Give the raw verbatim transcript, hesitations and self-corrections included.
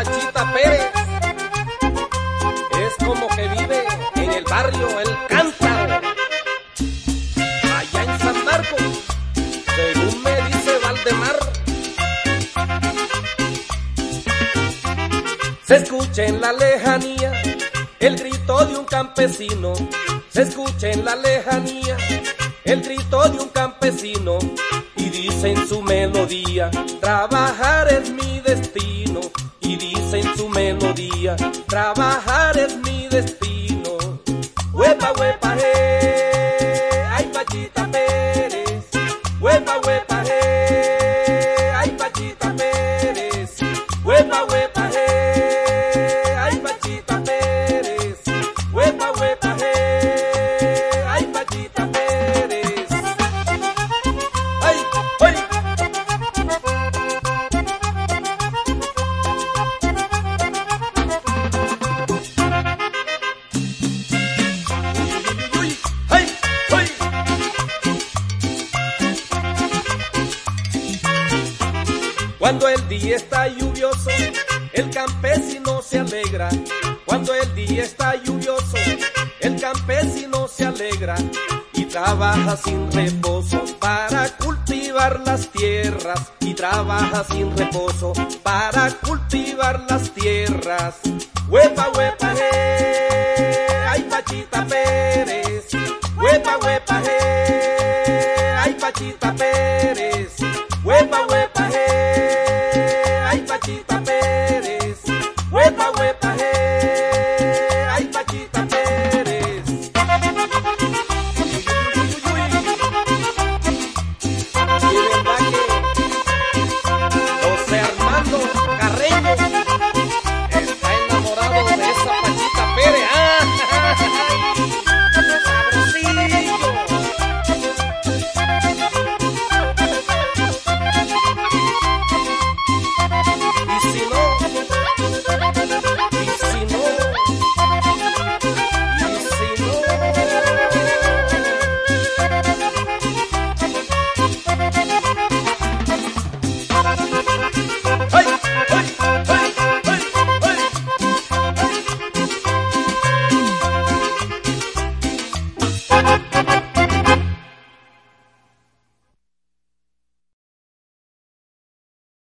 Pachita Pérez es como que vive en el barrio El Cántaro, allá en San Marcos, según me dice Valdemar. Se escucha en la lejanía el grito de un campesino, se escucha en la lejanía el grito de un campesino, y dice en su melodía, trabajar es mi destino, y dice en su melodía, trabajar es mi destino. Huepa, huepa, eh, ay Pachita Pérez, huepa, huepa, eh, ay Pachita Pérez, huepa, huepa, eh, ay Pachita Pérez, huepa, huepa, eh, ay Pachita Pérez. Ay, ay. Uy, ay, ay. Cuando el día está lluvioso, el campesino se alegra. Cuando el día está lluvioso, el campesino se alegra y trabaja sin reposo para cultivar las tierras, y trabaja sin reposo para cultivar las tierras. Huepa, huepa, eh, ay Pachita Pérez, huepa, huepa, eh, ay Pachita Pérez, huepa, huepa.